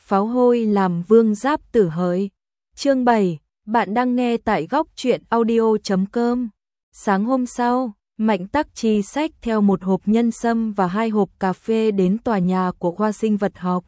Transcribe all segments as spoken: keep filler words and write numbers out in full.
pháo hôi làm vương giáp tử hỡi. Chương bảy, bạn đang nghe tại góc truyện audio chấm com. Sáng hôm sau, Mạnh Tắc Chi xách theo một hộp nhân sâm và hai hộp cà phê đến tòa nhà của khoa sinh vật học.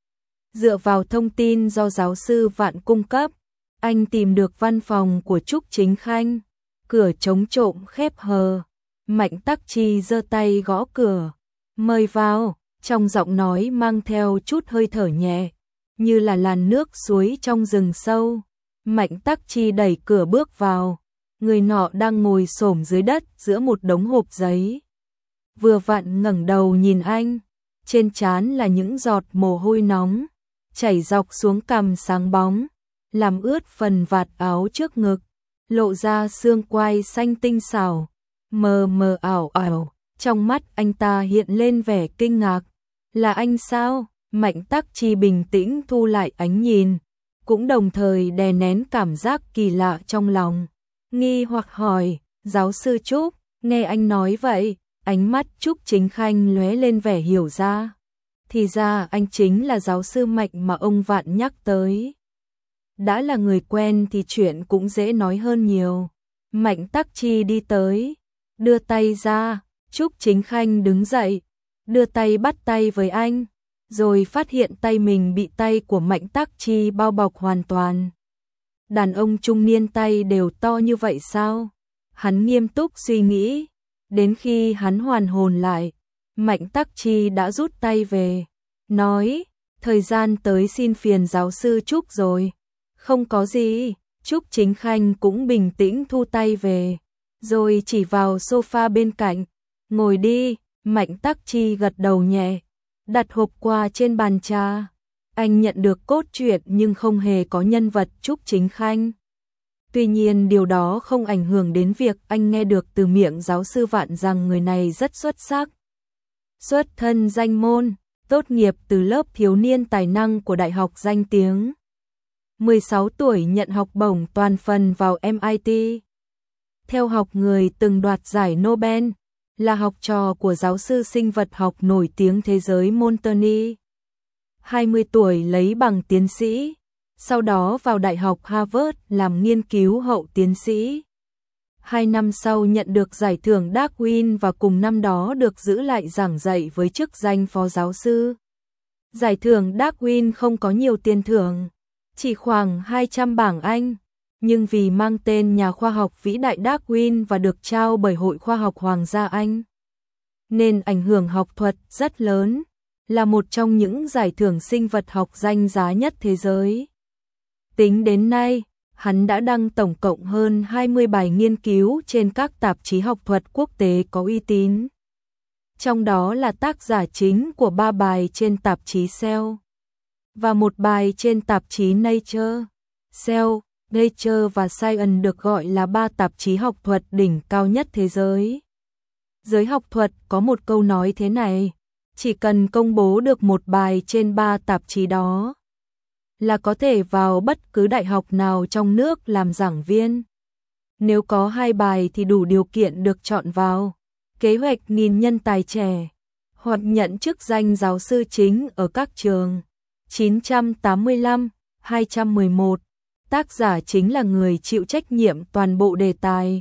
Dựa vào thông tin do giáo sư Vạn cung cấp, anh tìm được văn phòng của Trúc Chính Khanh. Cửa chống trộm khép hờ. Mạnh Tắc Chi giơ tay gõ cửa. Mời vào, trong giọng nói mang theo chút hơi thở nhẹ, như là làn nước suối trong rừng sâu. Mạnh Tắc Chi đẩy cửa bước vào. Người nọ đang ngồi xổm dưới đất giữa một đống hộp giấy. Vừa vặn ngẩng đầu nhìn anh, trên trán là những giọt mồ hôi nóng, chảy dọc xuống cằm sáng bóng, làm ướt phần vạt áo trước ngực, lộ ra xương quai xanh tinh xảo, mờ mờ ảo ảo. Trong mắt anh ta hiện lên vẻ kinh ngạc. Là anh sao? Mạnh Tắc Chi bình tĩnh thu lại ánh nhìn, cũng đồng thời đè nén cảm giác kỳ lạ trong lòng. Nghi hoặc hỏi, giáo sư Trúc, nghe anh nói vậy, ánh mắt Trúc Chính Khanh lóe lên vẻ hiểu ra. Thì ra anh chính là giáo sư Mạnh mà ông Vạn nhắc tới. Đã là người quen thì chuyện cũng dễ nói hơn nhiều. Mạnh Tắc Chi đi tới, đưa tay ra, Trúc Chính Khanh đứng dậy, đưa tay bắt tay với anh, rồi phát hiện tay mình bị tay của Mạnh Tắc Chi bao bọc hoàn toàn. Đàn ông trung niên tay đều to như vậy sao? Hắn nghiêm túc suy nghĩ, đến khi hắn hoàn hồn lại, Mạnh Tắc Chi đã rút tay về, nói, thời gian tới xin phiền giáo sư Trúc rồi. Không có gì, Trúc Chính Khanh cũng bình tĩnh thu tay về, rồi chỉ vào sofa bên cạnh, ngồi đi. Mạnh Tắc Chi gật đầu nhẹ, đặt hộp quà trên bàn trà. Anh nhận được cốt truyện nhưng không hề có nhân vật Trúc Chính Khanh. Tuy nhiên điều đó không ảnh hưởng đến việc anh nghe được từ miệng giáo sư Vạn rằng người này rất xuất sắc. Xuất thân danh môn, tốt nghiệp từ lớp thiếu niên tài năng của đại học danh tiếng. mười sáu tuổi nhận học bổng toàn phần vào em i tê. Theo học người từng đoạt giải Nobel, là học trò của giáo sư sinh vật học nổi tiếng thế giới Montaigne. hai mươi tuổi lấy bằng tiến sĩ, sau đó vào Đại học Harvard làm nghiên cứu hậu tiến sĩ. Hai năm sau nhận được giải thưởng Darwin và cùng năm đó được giữ lại giảng dạy với chức danh phó giáo sư. Giải thưởng Darwin không có nhiều tiền thưởng, chỉ khoảng hai trăm bảng Anh, nhưng vì mang tên nhà khoa học vĩ đại Darwin và được trao bởi Hội Khoa học Hoàng gia Anh, nên ảnh hưởng học thuật rất lớn, là một trong những giải thưởng sinh vật học danh giá nhất thế giới. Tính đến nay, hắn đã đăng tổng cộng hơn hai mươi bài nghiên cứu trên các tạp chí học thuật quốc tế có uy tín. Trong đó là tác giả chính của ba bài trên tạp chí Cell và một bài trên tạp chí Nature. Cell, Nature và Science được gọi là ba tạp chí học thuật đỉnh cao nhất thế giới. Giới học thuật có một câu nói thế này, chỉ cần công bố được một bài trên ba tạp chí đó, là có thể vào bất cứ đại học nào trong nước làm giảng viên. Nếu có hai bài thì đủ điều kiện được chọn vào kế hoạch nghìn nhân tài trẻ, hoặc nhận chức danh giáo sư chính ở các trường. chín trăm tám mươi lăm, hai trăm mười một. Tác giả chính là người chịu trách nhiệm toàn bộ đề tài,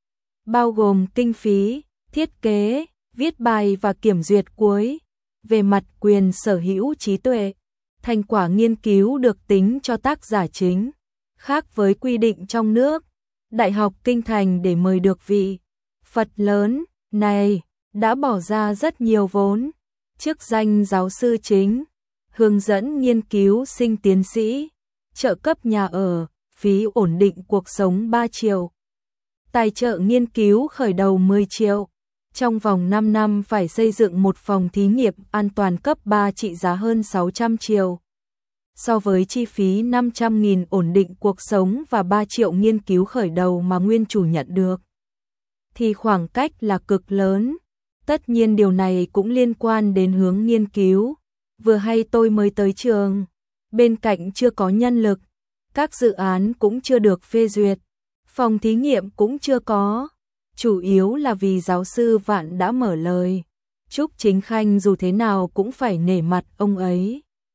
bao gồm kinh phí, thiết kế, viết bài và kiểm duyệt cuối. Về mặt quyền sở hữu trí tuệ, thành quả nghiên cứu được tính cho tác giả chính, khác với quy định trong nước. Đại học Kinh Thành để mời được vị Phật lớn này đã bỏ ra rất nhiều vốn, chức danh giáo sư chính, hướng dẫn nghiên cứu sinh tiến sĩ, trợ cấp nhà ở, phí ổn định cuộc sống ba triệu, tài trợ nghiên cứu khởi đầu mười triệu. Trong vòng năm năm phải xây dựng một phòng thí nghiệm an toàn cấp ba trị giá hơn sáu trăm triệu. So với chi phí năm trăm nghìn ổn định cuộc sống và ba triệu nghiên cứu khởi đầu mà nguyên chủ nhận được, thì khoảng cách là cực lớn. Tất nhiên điều này cũng liên quan đến hướng nghiên cứu. Vừa hay tôi mới tới trường, bên cạnh chưa có nhân lực, các dự án cũng chưa được phê duyệt, phòng thí nghiệm cũng chưa có. Chủ yếu là vì giáo sư Vạn đã mở lời, Trúc Chính Khanh dù thế nào cũng phải nể mặt ông ấy.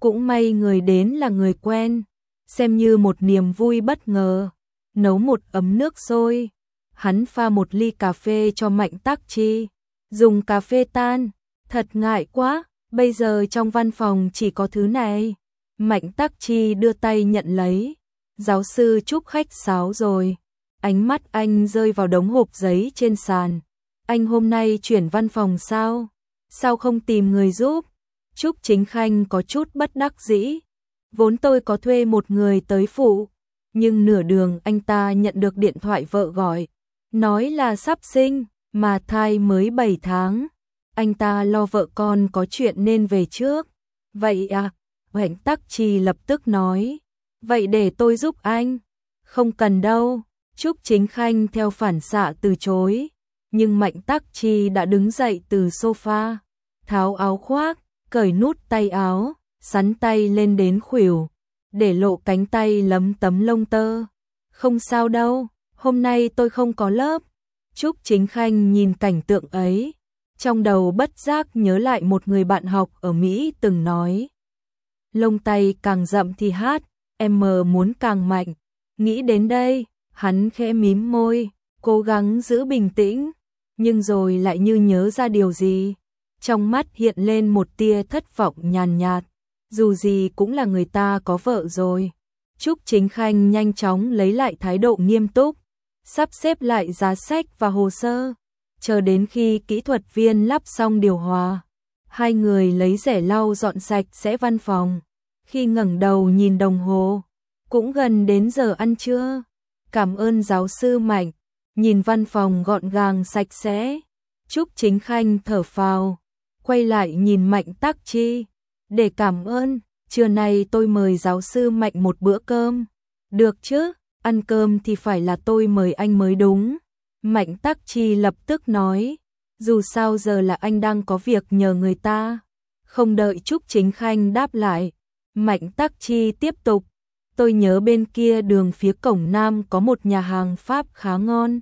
cũng may người đến là người quen, xem như một niềm vui bất ngờ. Nấu một ấm nước sôi, hắn pha một ly cà phê cho Mạnh Tắc Chi, dùng cà phê tan, thật ngại quá, bây giờ trong văn phòng chỉ có thứ này. Mạnh Tắc Chi đưa tay nhận lấy, giáo sư chúc khách sáo rồi. Ánh mắt anh rơi vào đống hộp giấy trên sàn. Anh hôm nay chuyển văn phòng sao? Sao không tìm người giúp? Trúc Chính Khanh có chút bất đắc dĩ. Vốn tôi có thuê một người tới phụ, nhưng nửa đường anh ta nhận được điện thoại vợ gọi, nói là sắp sinh, mà thai mới bảy tháng. Anh ta lo vợ con có chuyện nên về trước. Vậy à? Mạnh Tắc Chi lập tức nói. Vậy để tôi giúp anh. Không cần đâu. Trúc Chính Khanh theo phản xạ từ chối. Nhưng Mạnh Tắc Chi đã đứng dậy từ sofa, tháo áo khoác, cởi nút tay áo, sắn tay lên đến khuỷu, để lộ cánh tay lấm tấm lông tơ. Không sao đâu, hôm nay tôi không có lớp. Trúc Chính Khanh nhìn cảnh tượng ấy, trong đầu bất giác nhớ lại một người bạn học ở Mỹ từng nói. Lông tay càng rậm thì hát, em muốn càng mạnh. Nghĩ đến đây, hắn khẽ mím môi, cố gắng giữ bình tĩnh, nhưng rồi lại như nhớ ra điều gì. Trong mắt hiện lên một tia thất vọng nhàn nhạt, dù gì cũng là người ta có vợ rồi. Trúc Chính Khanh nhanh chóng lấy lại thái độ nghiêm túc, sắp xếp lại giá sách và hồ sơ, chờ đến khi kỹ thuật viên lắp xong điều hòa. Hai người lấy rẻ lau dọn sạch sẽ văn phòng. Khi ngẩng đầu nhìn đồng hồ, cũng gần đến giờ ăn trưa. Cảm ơn giáo sư Mạnh. Nhìn văn phòng gọn gàng sạch sẽ, Trúc Chính Khanh thở phào, quay lại nhìn Mạnh Tắc Chi. Để cảm ơn, trưa nay tôi mời giáo sư Mạnh một bữa cơm. Được chứ, ăn cơm thì phải là tôi mời anh mới đúng. Mạnh Tắc Chi lập tức nói, dù sao giờ là anh đang có việc nhờ người ta. Không đợi Trúc Chính Khanh đáp lại, Mạnh Tắc Chi tiếp tục. Tôi nhớ bên kia đường phía cổng Nam có một nhà hàng Pháp khá ngon.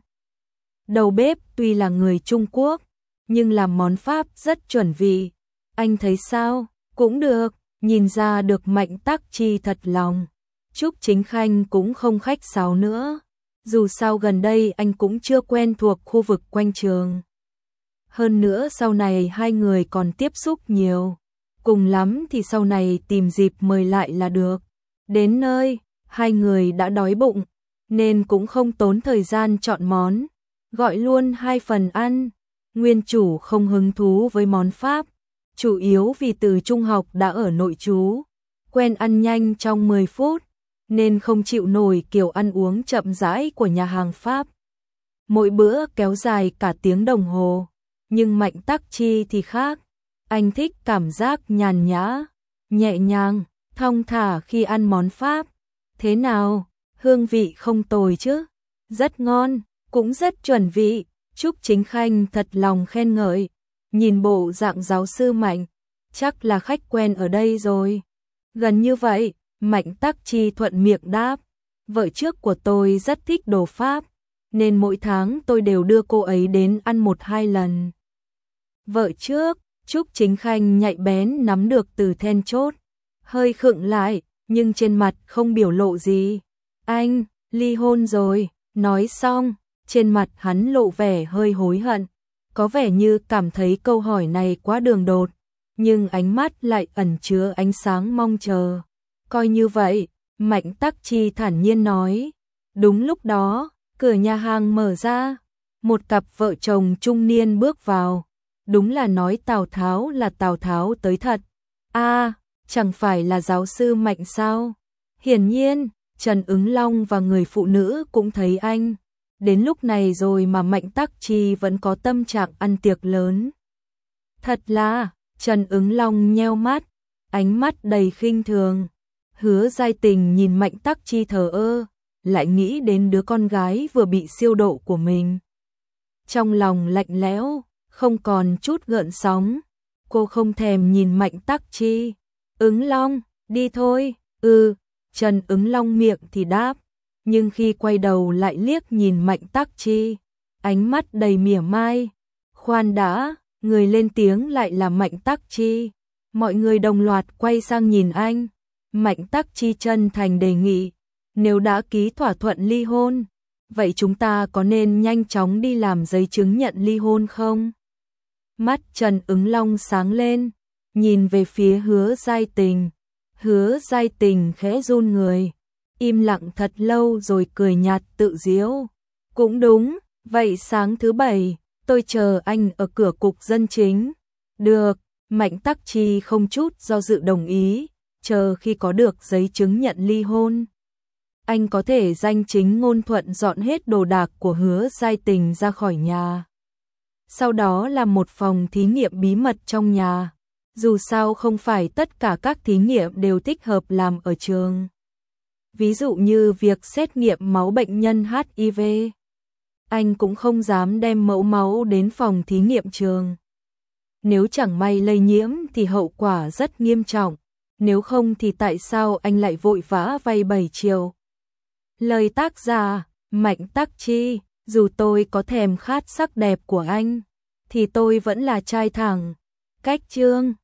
Đầu bếp tuy là người Trung Quốc, nhưng làm món Pháp rất chuẩn vị. Anh thấy sao? Cũng được, nhìn ra được Mạnh Tắc Chi thật lòng. Trúc Chính Khanh cũng không khách sáo nữa. Dù sao gần đây anh cũng chưa quen thuộc khu vực quanh trường. Hơn nữa sau này hai người còn tiếp xúc nhiều. Cùng lắm thì sau này tìm dịp mời lại là được. Đến nơi, hai người đã đói bụng, nên cũng không tốn thời gian chọn món. Gọi luôn hai phần ăn. Nguyên chủ không hứng thú với món Pháp, chủ yếu vì từ trung học đã ở nội trú, quen ăn nhanh trong mười phút, nên không chịu nổi kiểu ăn uống chậm rãi của nhà hàng Pháp. Mỗi bữa kéo dài cả tiếng đồng hồ, nhưng Mạnh Tắc Chi thì khác. Anh thích cảm giác nhàn nhã, nhẹ nhàng, thong thả khi ăn món Pháp. Thế nào, hương vị không tồi chứ? Rất ngon, cũng rất chuẩn vị. Trúc Chính Khanh thật lòng khen ngợi, nhìn bộ dạng giáo sư Mạnh, chắc là khách quen ở đây rồi. Gần như vậy, Mạnh Tắc Chi thuận miệng đáp, vợ trước của tôi rất thích đồ Pháp, nên mỗi tháng tôi đều đưa cô ấy đến ăn một hai lần. Vợ trước, Trúc Chính Khanh nhạy bén nắm được từ then chốt, hơi khựng lại, nhưng trên mặt không biểu lộ gì. Anh, ly hôn rồi, nói xong. Trên mặt hắn lộ vẻ hơi hối hận, có vẻ như cảm thấy câu hỏi này quá đường đột, nhưng ánh mắt lại ẩn chứa ánh sáng mong chờ. Coi như vậy, Mạnh Tắc Chi thản nhiên nói. Đúng lúc đó, cửa nhà hàng mở ra, một cặp vợ chồng trung niên bước vào. Đúng là nói Tào Tháo là Tào Tháo tới thật. A, à, chẳng phải là giáo sư Mạnh sao? Hiển nhiên, Trần Ứng Long và người phụ nữ cũng thấy anh. Đến lúc này rồi mà Mạnh Tắc Chi vẫn có tâm trạng ăn tiệc lớn. Thật là, Trần Ứng Long nheo mắt, ánh mắt đầy khinh thường. Hứa Giai Tình nhìn Mạnh Tắc Chi thờ ơ, lại nghĩ đến đứa con gái vừa bị siêu độ của mình. Trong lòng lạnh lẽo, không còn chút gợn sóng. Cô không thèm nhìn Mạnh Tắc Chi. Ứng Long, đi thôi. Ừ, Trần Ứng Long miệng thì đáp. Nhưng khi quay đầu lại liếc nhìn Mạnh Tắc Chi, ánh mắt đầy mỉa mai. Khoan đã, người lên tiếng lại là Mạnh Tắc Chi. Mọi người đồng loạt quay sang nhìn anh. Mạnh Tắc Chi chân thành đề nghị, nếu đã ký thỏa thuận ly hôn, vậy chúng ta có nên nhanh chóng đi làm giấy chứng nhận ly hôn không? Mắt Trần Ứng Long sáng lên, nhìn về phía Hứa Giai Tình. Hứa Giai Tình khẽ run người, im lặng thật lâu rồi cười nhạt tự giễu. Cũng đúng, vậy sáng thứ bảy, tôi chờ anh ở cửa cục dân chính. Được, Mạnh Tắc Chi không chút do dự đồng ý, chờ khi có được giấy chứng nhận ly hôn. Anh có thể danh chính ngôn thuận dọn hết đồ đạc của Hứa Giai Tình ra khỏi nhà. Sau đó là một phòng thí nghiệm bí mật trong nhà. Dù sao không phải tất cả các thí nghiệm đều thích hợp làm ở trường. Ví dụ như việc xét nghiệm máu bệnh nhân hát i vê. Anh cũng không dám đem mẫu máu đến phòng thí nghiệm trường. Nếu chẳng may lây nhiễm thì hậu quả rất nghiêm trọng. Nếu không thì tại sao anh lại vội vã vay bảy triệu? Lời tác giả, Mạnh Tắc Chi, dù tôi có thèm khát sắc đẹp của anh, thì tôi vẫn là trai thẳng. Cách chương